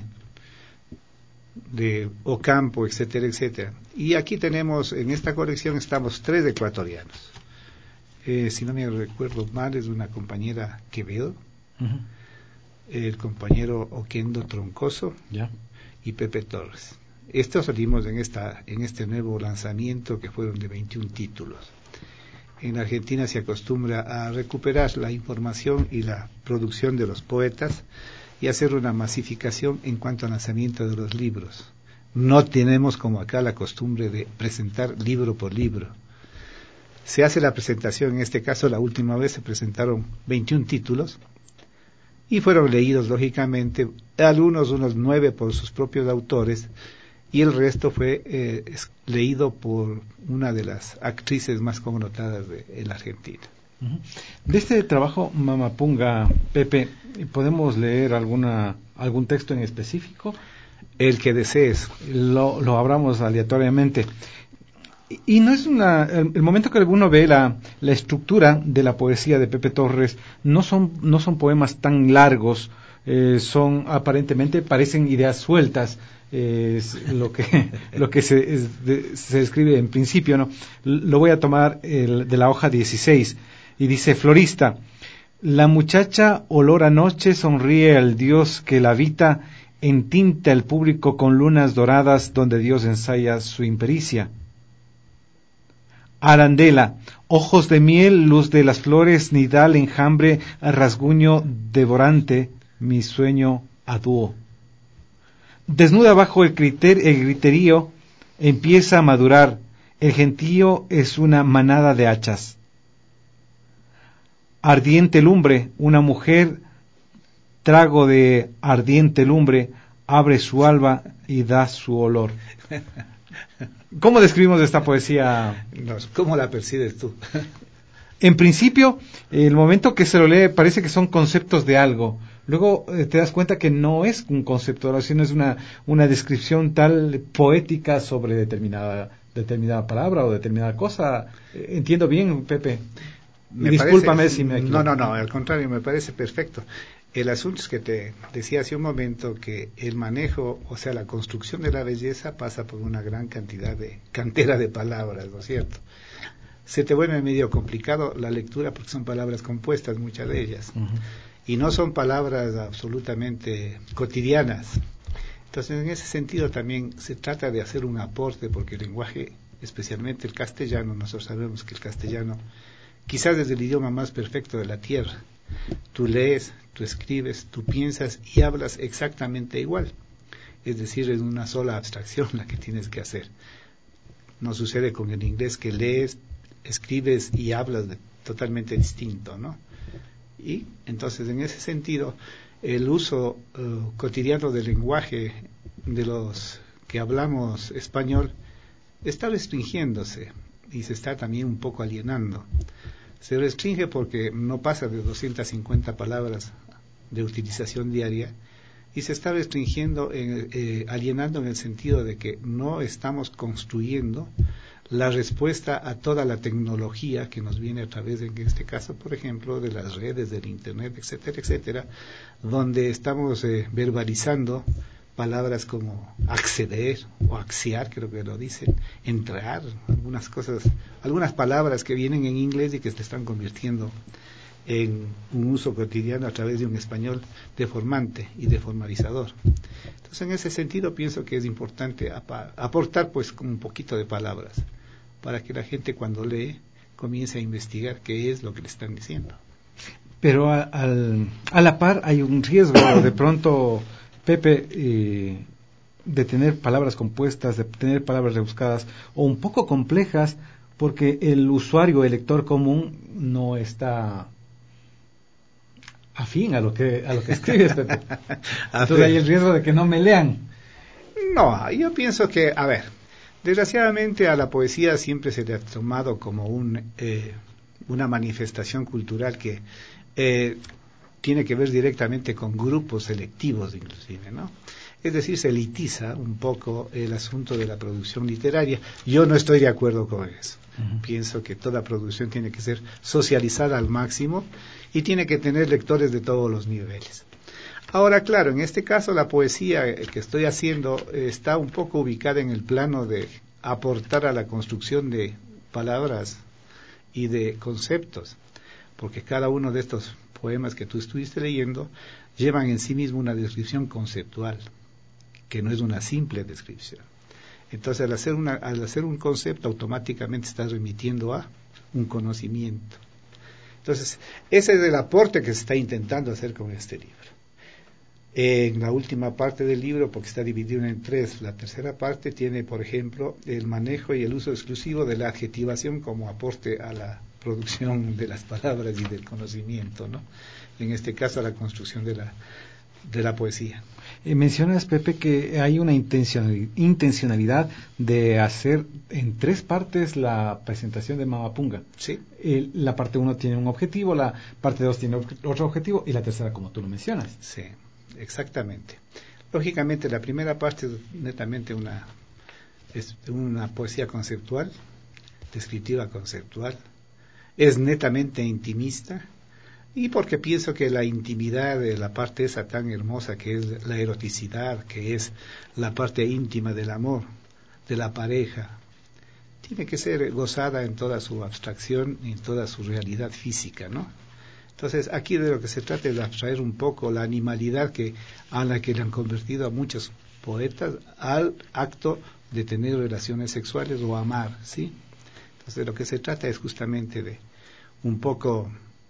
de Ocampo, etcétera, etcétera. Y aquí tenemos, en esta colección estamos tres ecuatorianos. Eh, si no me recuerdo mal, es una compañera Quevedo, uh-huh. el compañero Oquendo Troncoso, yeah. y Pepe Torres. Estos salimos en esta en este nuevo lanzamiento que fueron de veintiún títulos. En Argentina se acostumbra a recuperar la información y la producción de los poetas y hacer una masificación en cuanto al lanzamiento de los libros. No tenemos como acá la costumbre de presentar libro por libro. Se hace la presentación, en este caso la última vez se presentaron veintiún títulos y fueron leídos lógicamente, algunos unos nueve por sus propios autores y el resto fue eh, leído por una de las actrices más connotadas de, de la Argentina. Uh-huh. De este trabajo Mamapunga, Pepe, ¿podemos leer alguna algún texto en específico? El que desees. Lo, lo abramos aleatoriamente. Y no es una, el, el momento que uno ve la, la estructura de la poesía de Pepe Torres, no son, no son poemas tan largos, eh, son aparentemente, parecen ideas sueltas, eh, es lo que, lo que se, es de, se escribe en principio, ¿no? Lo voy a tomar el, de la hoja dieciséis, y dice: Florista, la muchacha olor a noche sonríe al Dios que la habita, entinta el público con lunas doradas donde Dios ensaya su impericia. Arandela, ojos de miel, luz de las flores, nidal, enjambre, rasguño devorante, mi sueño a dúo. Desnuda bajo el, criter, el griterío, empieza a madurar, el gentío es una manada de hachas. Ardiente lumbre, una mujer, trago de ardiente lumbre, abre su alba y da su olor. ¿Cómo describimos esta poesía? ¿Cómo la percibes tú? En principio, el momento que se lo lee parece que son conceptos de algo. Luego eh, te das cuenta que no es un concepto, sino es una, una descripción tal poética sobre determinada, determinada palabra o determinada cosa. ¿Entiendo bien, Pepe? Me discúlpame parece, si me equivoco. No, no, no, al contrario, me parece perfecto. El asunto es que te decía hace un momento que el manejo, o sea, la construcción de la belleza pasa por una gran cantidad de cantera de palabras, ¿no es cierto? Se te vuelve medio complicado la lectura porque son palabras compuestas, muchas de ellas, uh-huh. y no son palabras absolutamente cotidianas. Entonces, en ese sentido también se trata de hacer un aporte, porque el lenguaje, especialmente el castellano, nosotros sabemos que el castellano, quizás es el idioma más perfecto de la tierra. Tú lees, tú escribes, tú piensas y hablas exactamente igual. Es decir, es una sola abstracción la que tienes que hacer. No sucede con el inglés que lees, escribes y hablas de, totalmente distinto, ¿no? Y entonces, en ese sentido, el uso uh, cotidiano del lenguaje de los que hablamos español está restringiéndose y se está también un poco alienando. Se restringe porque no pasa de doscientas cincuenta palabras de utilización diaria y se está restringiendo, en, eh, alienando en el sentido de que no estamos construyendo la respuesta a toda la tecnología que nos viene a través, en este caso, por ejemplo, de las redes, del internet, etcétera, etcétera, donde estamos eh, verbalizando palabras como acceder o axiar, creo que lo dicen, entrar, algunas cosas, algunas palabras que vienen en inglés y que se están convirtiendo en un uso cotidiano a través de un español deformante y deformalizador. Entonces, en ese sentido, pienso que es importante ap- aportar pues un poquito de palabras para que la gente, cuando lee, comience a investigar qué es lo que le están diciendo. Pero a, al, a la par hay un riesgo de pronto, Pepe, eh, de tener palabras compuestas, de tener palabras rebuscadas o un poco complejas, porque el usuario, el lector común, no está afín a lo que a lo que escribes, Pepe. Entonces hay el riesgo de que no me lean. No, yo pienso que, a ver, desgraciadamente a la poesía siempre se le ha tomado como un eh, una manifestación cultural que eh, tiene que ver directamente con grupos selectivos, inclusive, ¿no? Es decir, se elitiza un poco el asunto de la producción literaria. Yo no estoy de acuerdo con eso. Uh-huh. Pienso que toda producción tiene que ser socializada al máximo y tiene que tener lectores de todos los niveles. Ahora, claro, en este caso la poesía que estoy haciendo está un poco ubicada en el plano de aportar a la construcción de palabras y de conceptos, porque cada uno de estos poemas que tú estuviste leyendo llevan en sí mismo una descripción conceptual, que no es una simple descripción. Entonces, al hacer, una, al hacer un concepto, automáticamente estás remitiendo a un conocimiento. Entonces, ese es el aporte que se está intentando hacer con este libro. En la última parte del libro, porque está dividido en tres, la tercera parte tiene, por ejemplo, el manejo y el uso exclusivo de la adjetivación como aporte a la producción de las palabras y del conocimiento, ¿no? En este caso, a la construcción de la, de la poesía. Eh, mencionas, Pepe, que hay una intencionalidad de hacer en tres partes la presentación de Mamapunga. Sí. Eh, la parte uno tiene un objetivo, la parte dos tiene otro objetivo y la tercera, como tú lo mencionas. Sí, exactamente. Lógicamente, la primera parte es netamente una, es una poesía conceptual, descriptiva conceptual, es netamente intimista, y porque pienso que la intimidad de la parte esa tan hermosa que es la eroticidad, que es la parte íntima del amor, de la pareja, tiene que ser gozada en toda su abstracción y en toda su realidad física, ¿no? Entonces, aquí de lo que se trata es de abstraer un poco la animalidad que a la que le han convertido a muchos poetas al acto de tener relaciones sexuales o amar, ¿sí? Entonces, de lo que se trata es justamente de un poco,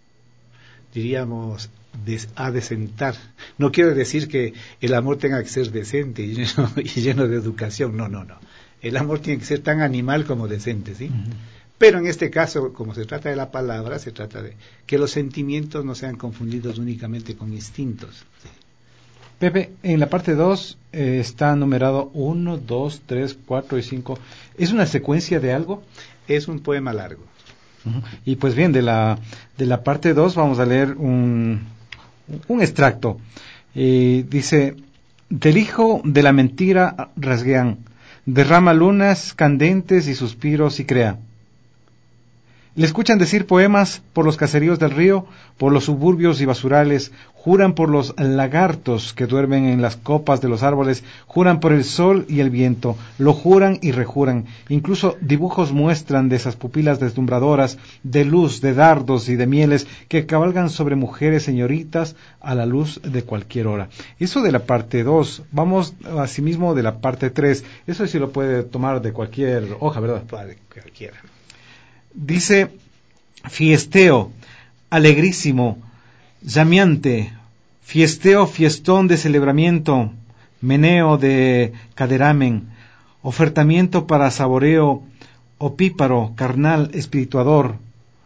diríamos, des, adecentar. No quiero decir que el amor tenga que ser decente y lleno, y lleno de educación, no, no, no. El amor tiene que ser tan animal como decente, ¿sí? Uh-huh. Pero en este caso, como se trata de la palabra, se trata de que los sentimientos no sean confundidos únicamente con instintos, ¿sí? Pepe, en la parte dos eh, está numerado uno, dos, tres, cuatro y cinco. ¿Es una secuencia de algo? Es un poema largo. Uh-huh. Y pues bien, de la de la parte dos vamos a leer un, un extracto. Eh, dice: del hijo de la mentira rasguean, derrama lunas candentes y suspiros y crea. Le escuchan decir poemas por los caseríos del río, por los suburbios y basurales, juran por los lagartos que duermen en las copas de los árboles, juran por el sol y el viento, lo juran y rejuran. Incluso dibujos muestran de esas pupilas deslumbradoras, de luz, de dardos y de mieles que cabalgan sobre mujeres señoritas a la luz de cualquier hora. Eso de la parte dos. Vamos asimismo de la parte tres. Eso sí lo puede tomar de cualquier hoja, ¿verdad? De cualquiera. Dice, fiesteo, alegrísimo, llameante, fiesteo, fiestón de celebramiento, meneo de caderamen, ofertamiento para saboreo, opíparo, carnal, espirituador,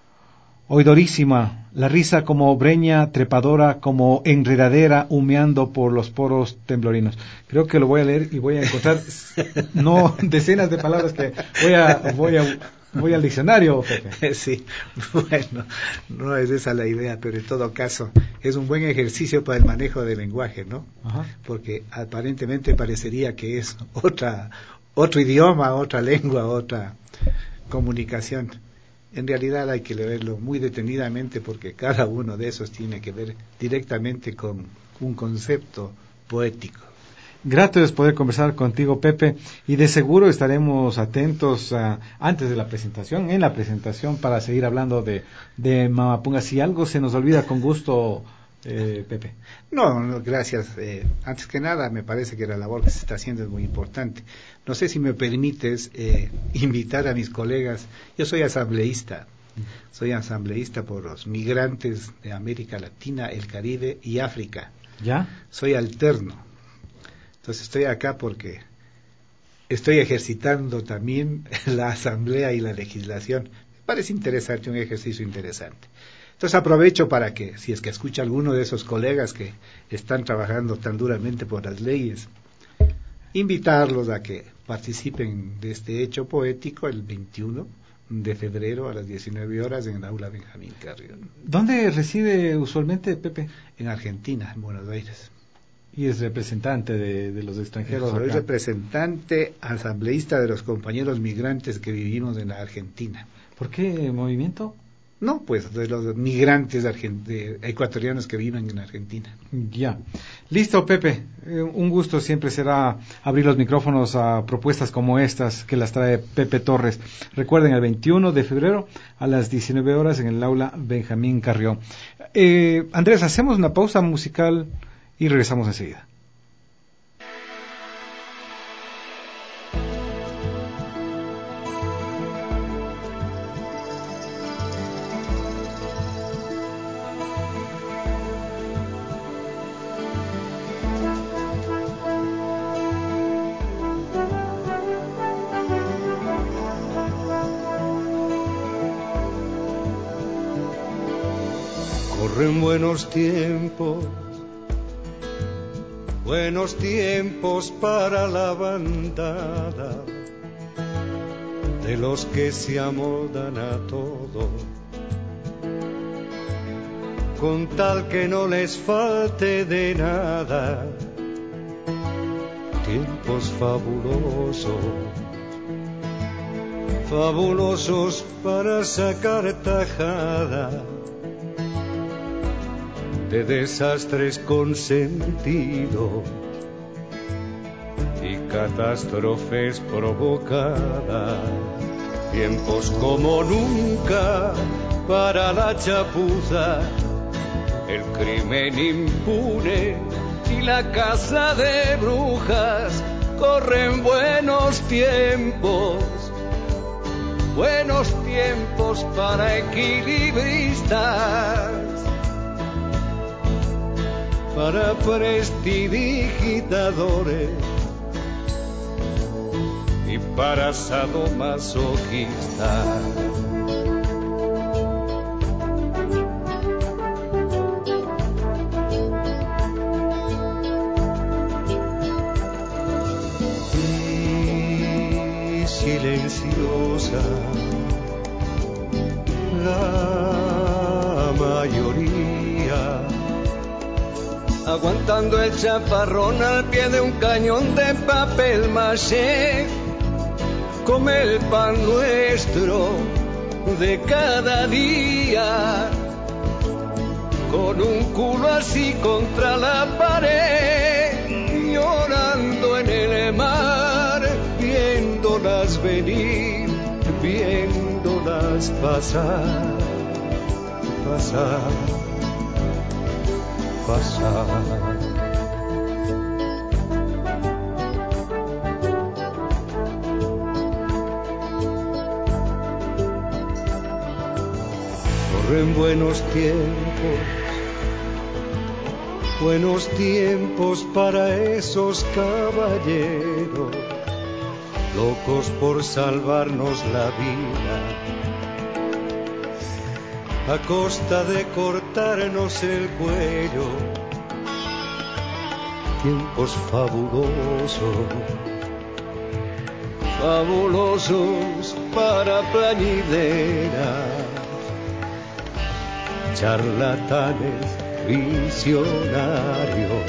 oidorísima, la risa como breña trepadora, como enredadera humeando por los poros temblorinos. Creo que lo voy a leer y voy a encontrar no decenas de palabras que voy a voy a Voy al diccionario, Pepe. Sí, bueno, no es esa la idea, pero en todo caso es un buen ejercicio para el manejo del lenguaje, ¿no? Ajá. Porque aparentemente parecería que es otra, otro idioma, otra lengua, otra comunicación. En realidad hay que leerlo muy detenidamente porque cada uno de esos tiene que ver directamente con un concepto poético. Grato es poder conversar contigo, Pepe, y de seguro estaremos atentos uh, antes de la presentación, en la presentación, para seguir hablando de, de Mamapunga. Si algo se nos olvida, con gusto, eh, Pepe. No, no, gracias. Eh, antes que nada, me parece que la labor que se está haciendo es muy importante. No sé si me permites eh, invitar a mis colegas. Yo soy asambleísta. Soy asambleísta por los migrantes de América Latina, el Caribe y África. ¿Ya? Soy alterno. Entonces estoy acá porque estoy ejercitando también la asamblea y la legislación. Me parece interesante, un ejercicio interesante. Entonces aprovecho para que, si es que escucha alguno de esos colegas que están trabajando tan duramente por las leyes, invitarlos a que participen de este hecho poético el veintiuno de febrero a las diecinueve horas en el aula Benjamín Carrión. ¿Dónde reside usualmente, Pepe? En Argentina, en Buenos Aires. Y es representante de, de los extranjeros. Soy acá. representante asambleísta de los compañeros migrantes que vivimos en la Argentina. ¿Por qué movimiento? No, pues de los migrantes argent- de ecuatorianos que viven en Argentina. Ya. Listo, Pepe. Eh, un gusto siempre será abrir los micrófonos a propuestas como estas que las trae Pepe Torres. Recuerden, el veintiuno de febrero a las diecinueve horas en el aula Benjamín Carrión. Eh, Andrés, hacemos una pausa musical y regresamos enseguida. Corren buenos tiempos, buenos tiempos para la bandada de los que se amoldan a todo, con tal que no les falte de nada. Tiempos fabulosos, fabulosos para sacar tajada de desastres con sentido y catástrofes provocadas. Tiempos como nunca para la chapuza, el crimen impune y la caza de brujas. Corren buenos tiempos, buenos tiempos para equilibristas, para prestidigitadores y para sadomasoquistas. Y silenciosa la mayoría, aguantando el chaparrón al pie de un cañón de papel maché, come el pan nuestro de cada día, con un culo así contra la pared, llorando en el mar, viéndolas venir, viéndolas pasar, pasar, pasar. Corren buenos tiempos, buenos tiempos para esos caballeros, locos por salvarnos la vida, a costa de cortarnos el cuello. Tiempos fabulosos, fabulosos para plañideras, charlatanes visionarios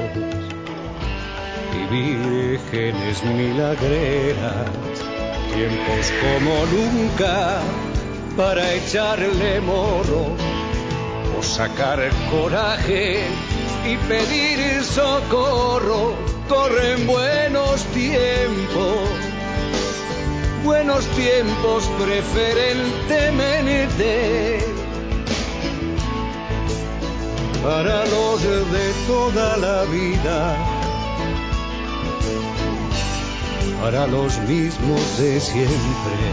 y vírgenes milagreras. Tiempos como nunca para echarle morro o sacar coraje y pedir socorro. Corren buenos tiempos, buenos tiempos preferentemente para los de toda la vida, para los mismos de siempre,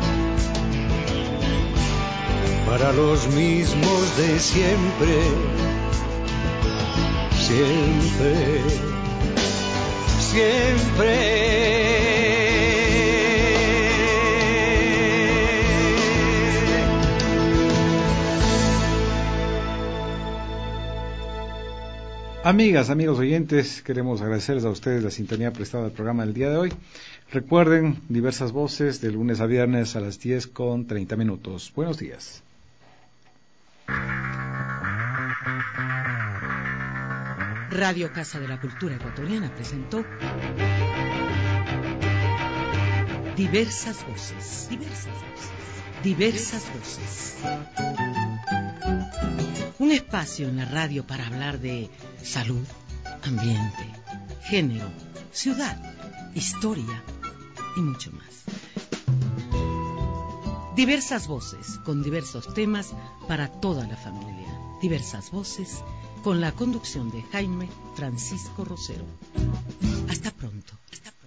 para los mismos de siempre, siempre, siempre. Amigas, amigos oyentes, queremos agradecerles a ustedes la sintonía prestada al programa del día de hoy. Recuerden, diversas voces de lunes a viernes a las diez con treinta minutos. Buenos días. Radio Casa de la Cultura Ecuatoriana presentó Diversas Voces. Diversas Voces. Diversas Voces. Un espacio en la radio para hablar de salud, ambiente, género, ciudad, historia y mucho más. Diversas voces con diversos temas para toda la familia. Diversas voces con la conducción de Jaime Francisco Rosero. Hasta pronto. Hasta pronto.